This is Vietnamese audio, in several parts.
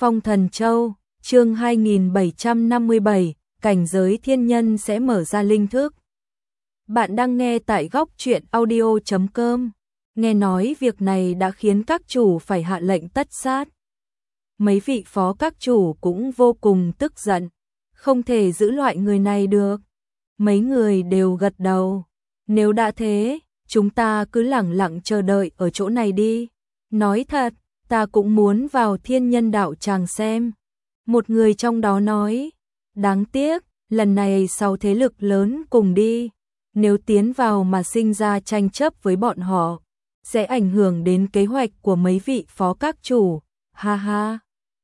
Phong Thần Châu, chương 2757, cảnh giới thiên nhân sẽ mở ra linh thức. Bạn đang nghe tại góc truyện audio.com. Nghe nói việc này đã khiến các chủ phải hạ lệnh tất sát. Mấy vị phó các chủ cũng vô cùng tức giận, không thể giữ loại người này được. Mấy người đều gật đầu. Nếu đã thế, chúng ta cứ lẳng lặng chờ đợi ở chỗ này đi. Nói thật, ta cũng muốn vào thiên nhân đạo tràng xem. Một người trong đó nói, đáng tiếc, lần này 6 thế lực lớn cùng đi. Nếu tiến vào mà sinh ra tranh chấp với bọn họ, sẽ ảnh hưởng đến kế hoạch của mấy vị phó các chủ. Ha ha.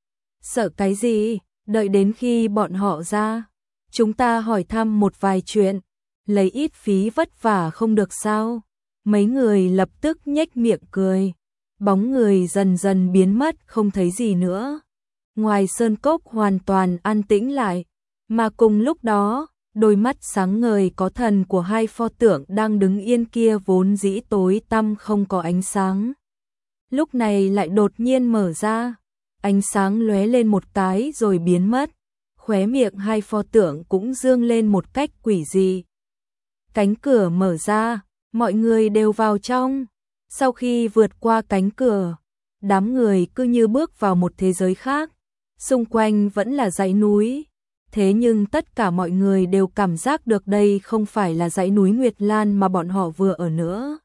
Sợ cái gì, đợi đến khi bọn họ ra. Chúng ta hỏi thăm một vài chuyện, lấy ít phí vất vả không được sao. Mấy người lập tức nhếch miệng cười. Bóng người dần dần biến mất không thấy gì nữa. Ngoài sơn cốc hoàn toàn an tĩnh lại, mà cùng lúc đó, đôi mắt sáng ngời có thần của hai pho tượng đang đứng yên kia vốn dĩ tối tăm không có ánh sáng. Lúc này lại đột nhiên mở ra, ánh sáng lóe lên một cái rồi biến mất, khóe miệng hai pho tượng cũng dương lên một cách quỷ dị. Cánh cửa mở ra, mọi người đều vào trong. Sau khi vượt qua cánh cửa, đám người cứ như bước vào một thế giới khác, xung quanh vẫn là dãy núi. Thế nhưng tất cả mọi người đều cảm giác được đây không phải là dãy núi Nguyệt Lan mà bọn họ vừa ở nữa.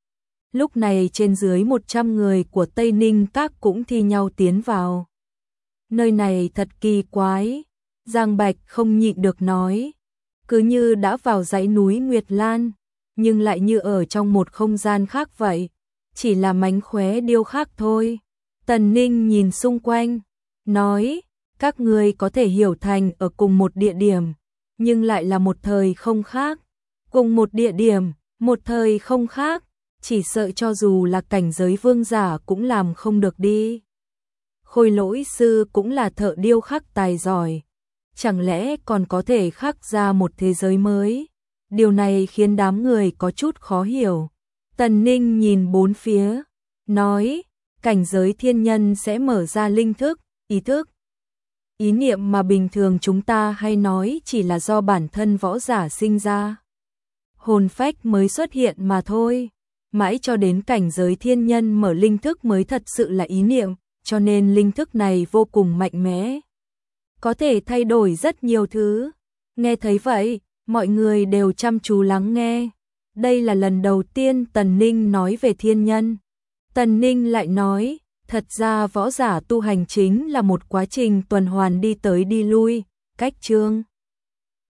Lúc này trên dưới 100 người của Tây Ninh Các cũng thi nhau tiến vào. Nơi này thật kỳ quái, Giang Bạch không nhịn được nói, cứ như đã vào dãy núi Nguyệt Lan, nhưng lại như ở trong một không gian khác vậy, chỉ là mánh khóe điêu khắc thôi. Tần Ninh nhìn xung quanh, nói, các ngươi có thể hiểu thành ở cùng một địa điểm, nhưng lại là một thời không khác. Cùng một địa điểm, một thời không khác, chỉ sợ cho dù là cảnh giới vương giả cũng làm không được đi. Khôi Lỗi sư cũng là thợ điêu khắc tài giỏi, chẳng lẽ còn có thể khắc ra một thế giới mới? Điều này khiến đám người có chút khó hiểu. Tần Ninh nhìn bốn phía, nói, cảnh giới thiên nhân sẽ mở ra linh thức, ý thức. Ý niệm mà bình thường chúng ta hay nói chỉ là do bản thân võ giả sinh ra. Hồn phách mới xuất hiện mà thôi. Mãi cho đến cảnh giới thiên nhân mở linh thức mới thật sự là ý niệm, cho nên linh thức này vô cùng mạnh mẽ. Có thể thay đổi rất nhiều thứ. Nghe thấy vậy, mọi người đều chăm chú lắng nghe. Đây là lần đầu tiên Tần Ninh nói về thiên nhân. Tần Ninh lại nói, thật ra võ giả tu hành chính là một quá trình tuần hoàn đi tới đi lui, cách chương.